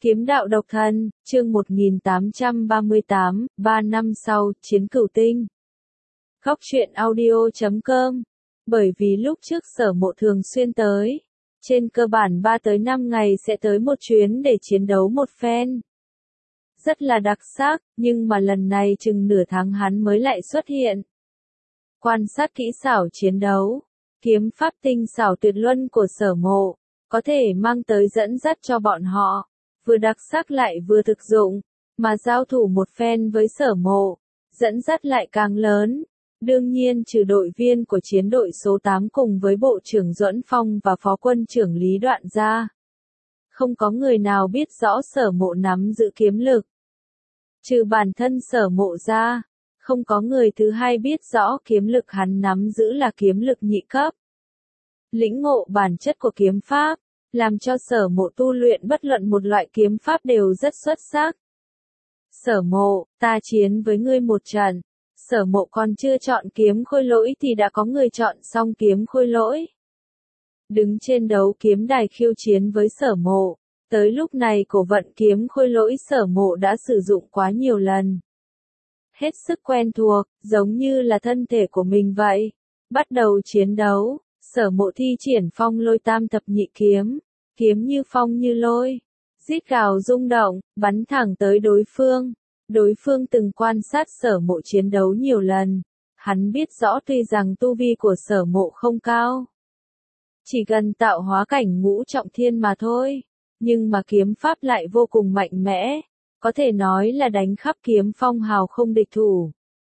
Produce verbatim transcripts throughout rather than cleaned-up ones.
Kiếm đạo độc thân, chương một nghìn tám trăm ba mươi tám, ba năm sau, chiến cửu tinh. Góc truyện audio chấm com. Bởi vì lúc trước Sở Mộ thường xuyên tới, trên cơ bản ba tới năm ngày sẽ tới một chuyến để chiến đấu một phen. Rất là đặc sắc, nhưng mà lần này chừng nửa tháng hắn mới lại xuất hiện. Quan sát kỹ xảo chiến đấu, kiếm pháp tinh xảo tuyệt luân của Sở Mộ, có thể mang tới dẫn dắt cho bọn họ, vừa đặc sắc lại vừa thực dụng, mà giao thủ một phen với Sở Mộ, dẫn dắt lại càng lớn. Đương nhiên trừ đội viên của chiến đội số tám cùng với Bộ trưởng Duẫn Phong và Phó quân trưởng Lý Đoạn ra, không có người nào biết rõ Sở Mộ nắm giữ kiếm lực. Trừ bản thân Sở Mộ ra, không có người thứ hai biết rõ kiếm lực hắn nắm giữ là kiếm lực nhị cấp. Lĩnh ngộ bản chất của kiếm pháp, làm cho Sở Mộ tu luyện bất luận một loại kiếm pháp đều rất xuất sắc. Sở Mộ, ta chiến với ngươi một trận. Sở Mộ còn chưa chọn kiếm khôi lỗi thì đã có người chọn xong kiếm khôi lỗi. Đứng trên đấu kiếm đài khiêu chiến với Sở Mộ, tới lúc này cổ vận kiếm khôi lỗi Sở Mộ đã sử dụng quá nhiều lần. Hết sức quen thuộc, giống như là thân thể của mình vậy. Bắt đầu chiến đấu, Sở Mộ thi triển phong lôi tam thập nhị kiếm, kiếm như phong như lôi, rít gào rung động, bắn thẳng tới đối phương. Đối phương từng quan sát Sở Mộ chiến đấu nhiều lần, hắn biết rõ tuy rằng tu vi của Sở Mộ không cao, chỉ gần tạo hóa cảnh ngũ trọng thiên mà thôi, nhưng mà kiếm pháp lại vô cùng mạnh mẽ, có thể nói là đánh khắp kiếm phong hào không địch thủ.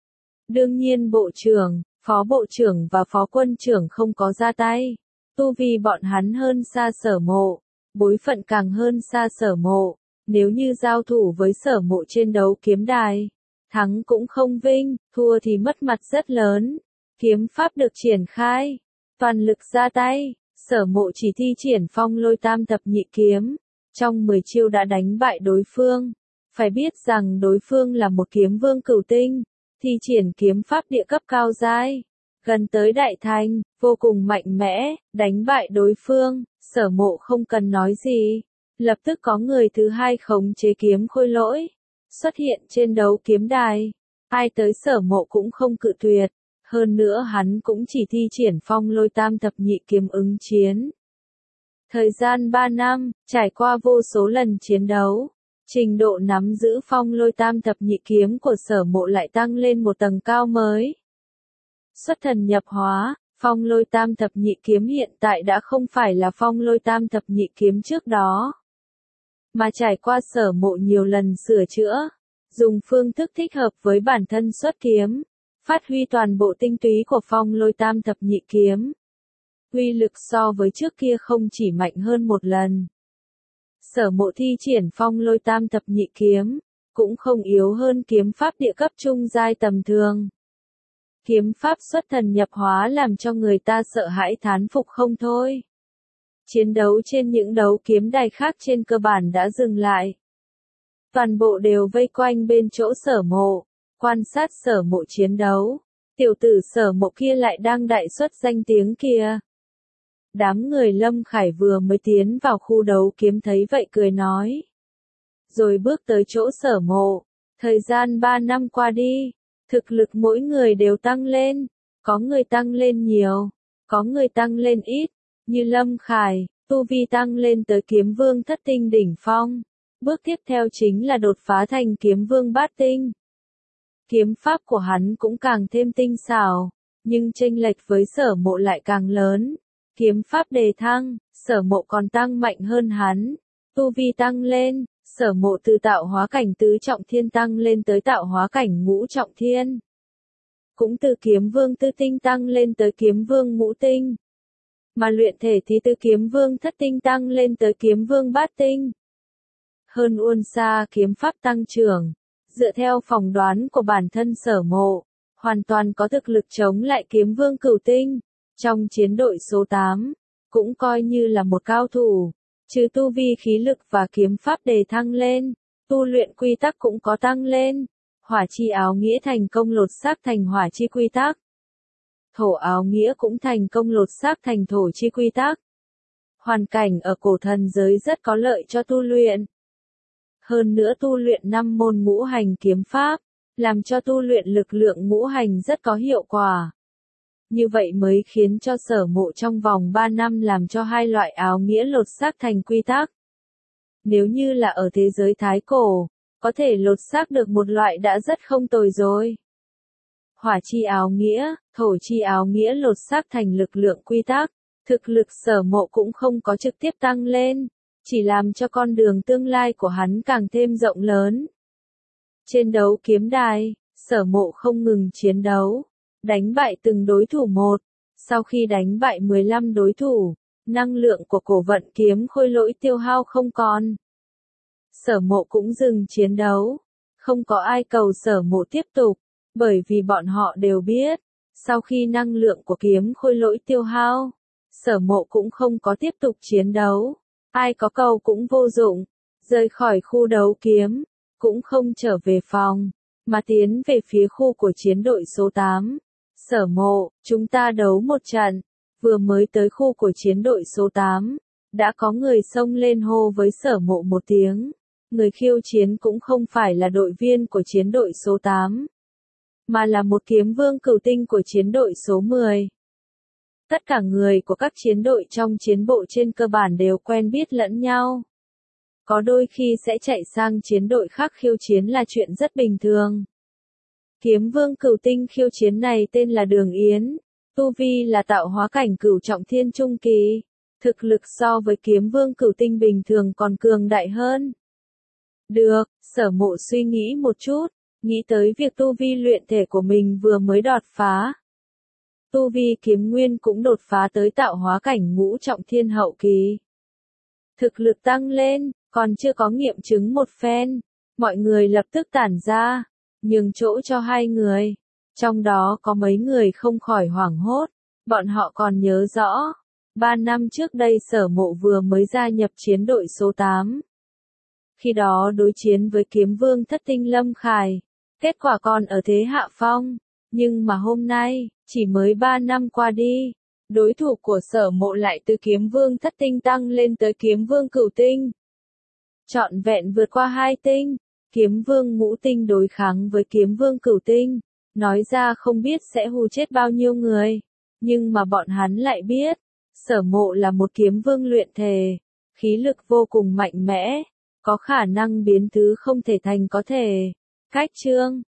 Đương nhiên Bộ trưởng, Phó Bộ trưởng và Phó Quân trưởng không có ra tay, tu vi bọn hắn hơn xa Sở Mộ, bối phận càng hơn xa Sở Mộ. Nếu như giao thủ với Sở Mộ trên đấu kiếm đài, thắng cũng không vinh, thua thì mất mặt rất lớn. Kiếm pháp được triển khai, toàn lực ra tay, Sở Mộ chỉ thi triển phong lôi tam thập nhị kiếm, trong mười chiêu đã đánh bại đối phương. Phải biết rằng đối phương là một kiếm vương cửu tinh, thi triển kiếm pháp địa cấp cao giai, gần tới đại thành, vô cùng mạnh mẽ, đánh bại đối phương, Sở Mộ không cần nói gì. Lập tức có người thứ hai khống chế kiếm khôi lỗi, xuất hiện trên đấu kiếm đài. Ai tới Sở Mộ cũng không cự tuyệt, hơn nữa hắn cũng chỉ thi triển phong lôi tam thập nhị kiếm ứng chiến. Thời gian ba năm, trải qua vô số lần chiến đấu, trình độ nắm giữ phong lôi tam thập nhị kiếm của Sở Mộ lại tăng lên một tầng cao mới. Xuất thần nhập hóa, phong lôi tam thập nhị kiếm hiện tại đã không phải là phong lôi tam thập nhị kiếm trước đó, mà trải qua Sở Mộ nhiều lần sửa chữa, dùng phương thức thích hợp với bản thân xuất kiếm, phát huy toàn bộ tinh túy của phong lôi tam thập nhị kiếm. Uy lực so với trước kia không chỉ mạnh hơn một lần. Sở Mộ thi triển phong lôi tam thập nhị kiếm, cũng không yếu hơn kiếm pháp địa cấp trung giai tầm thường. Kiếm pháp xuất thần nhập hóa làm cho người ta sợ hãi thán phục không thôi. Chiến đấu trên những đấu kiếm đài khác trên cơ bản đã dừng lại. Toàn bộ đều vây quanh bên chỗ Sở Mộ, quan sát Sở Mộ chiến đấu. Tiểu tử Sở Mộ kia lại đang đại xuất danh tiếng kìa. Đám người Lâm Khải vừa mới tiến vào khu đấu kiếm thấy vậy cười nói. Rồi bước tới chỗ Sở Mộ. Thời gian ba năm qua đi, thực lực mỗi người đều tăng lên. Có người tăng lên nhiều, có người tăng lên ít. Như Lâm Khải, tu vi tăng lên tới kiếm vương thất tinh đỉnh phong. Bước tiếp theo chính là đột phá thành kiếm vương bát tinh. Kiếm pháp của hắn cũng càng thêm tinh xảo, nhưng chênh lệch với Sở Mộ lại càng lớn. Kiếm pháp đề thăng, Sở Mộ còn tăng mạnh hơn hắn. Tu vi tăng lên, Sở Mộ từ tạo hóa cảnh tứ trọng thiên tăng lên tới tạo hóa cảnh ngũ trọng thiên. Cũng từ kiếm vương tư tinh tăng lên tới kiếm vương ngũ tinh. Mà luyện thể thì từ kiếm vương thất tinh tăng lên tới kiếm vương bát tinh. Hơn uôn xa kiếm pháp tăng trưởng, dựa theo phỏng đoán của bản thân Sở Mộ, hoàn toàn có thực lực chống lại kiếm vương cửu tinh. Trong chiến đội số tám, cũng coi như là một cao thủ, trừ tu vi khí lực và kiếm pháp đề thăng lên, tu luyện quy tắc cũng có tăng lên. Hỏa chi áo nghĩa thành công lột xác thành hỏa chi quy tắc. Thổ áo nghĩa cũng thành công lột xác thành thổ chi quy tắc. Hoàn cảnh ở cổ thần giới rất có lợi cho tu luyện. hơn nữa tu luyện năm môn ngũ hành kiếm pháp, làm cho tu luyện lực lượng ngũ hành rất có hiệu quả. Như vậy mới khiến cho Sở Mộ trong vòng ba năm làm cho hai loại áo nghĩa lột xác thành quy tắc. Nếu như là ở thế giới thái cổ, có thể lột xác được một loại đã rất không tồi rồi. Hỏa chi áo nghĩa, thổ chi áo nghĩa lột xác thành lực lượng quy tắc, thực lực Sở Mộ cũng không có trực tiếp tăng lên, chỉ làm cho con đường tương lai của hắn càng thêm rộng lớn. Trên đấu kiếm đài, Sở Mộ không ngừng chiến đấu, đánh bại từng đối thủ một. Sau khi đánh bại mười lăm đối thủ, năng lượng của cổ vận kiếm khôi lỗi tiêu hao không còn. Sở Mộ cũng dừng chiến đấu. Không có ai cầu Sở Mộ tiếp tục, bởi vì bọn họ đều biết, sau khi năng lượng của kiếm khôi lỗi tiêu hao, Sở Mộ cũng không có tiếp tục chiến đấu. Ai có cầu cũng vô dụng, rời khỏi khu đấu kiếm, cũng không trở về phòng, mà tiến về phía khu của chiến đội số tám. Sở Mộ, chúng ta đấu một trận. Vừa mới tới khu của chiến đội số tám, đã có người xông lên hô với Sở Mộ một tiếng. Người khiêu chiến cũng không phải là đội viên của chiến đội số tám, mà là một kiếm vương cửu tinh của chiến đội số mười. Tất cả người của các chiến đội trong chiến bộ trên cơ bản đều quen biết lẫn nhau. Có đôi khi sẽ chạy sang chiến đội khác khiêu chiến là chuyện rất bình thường. Kiếm vương cửu tinh khiêu chiến này tên là Đường Yến, tu vi là tạo hóa cảnh cửu trọng thiên trung kỳ, thực lực so với kiếm vương cửu tinh bình thường còn cường đại hơn. Được, Sở Mộ suy nghĩ một chút, nghĩ tới việc tu vi luyện thể của mình vừa mới đột phá. Tu vi kiếm nguyên cũng đột phá tới tạo hóa cảnh ngũ trọng thiên hậu kỳ. Thực lực tăng lên, còn chưa có nghiệm chứng một phen, mọi người lập tức tản ra, nhường chỗ cho hai người. Trong đó có mấy người không khỏi hoảng hốt, bọn họ còn nhớ rõ, ba năm trước đây Sở Mộ vừa mới gia nhập chiến đội số tám. Khi đó đối chiến với kiếm vương thất tinh Lâm Khải, kết quả còn ở thế hạ phong, nhưng mà hôm nay, chỉ mới ba năm qua đi, đối thủ của Sở Mộ lại từ kiếm vương thất tinh tăng lên tới kiếm vương cửu tinh. Trọn vẹn vượt qua hai tinh, kiếm vương ngũ tinh đối kháng với kiếm vương cửu tinh, nói ra không biết sẽ hù chết bao nhiêu người, nhưng mà bọn hắn lại biết, Sở Mộ là một kiếm vương luyện thể, khí lực vô cùng mạnh mẽ, có khả năng biến thứ không thể thành có thể. Cách chương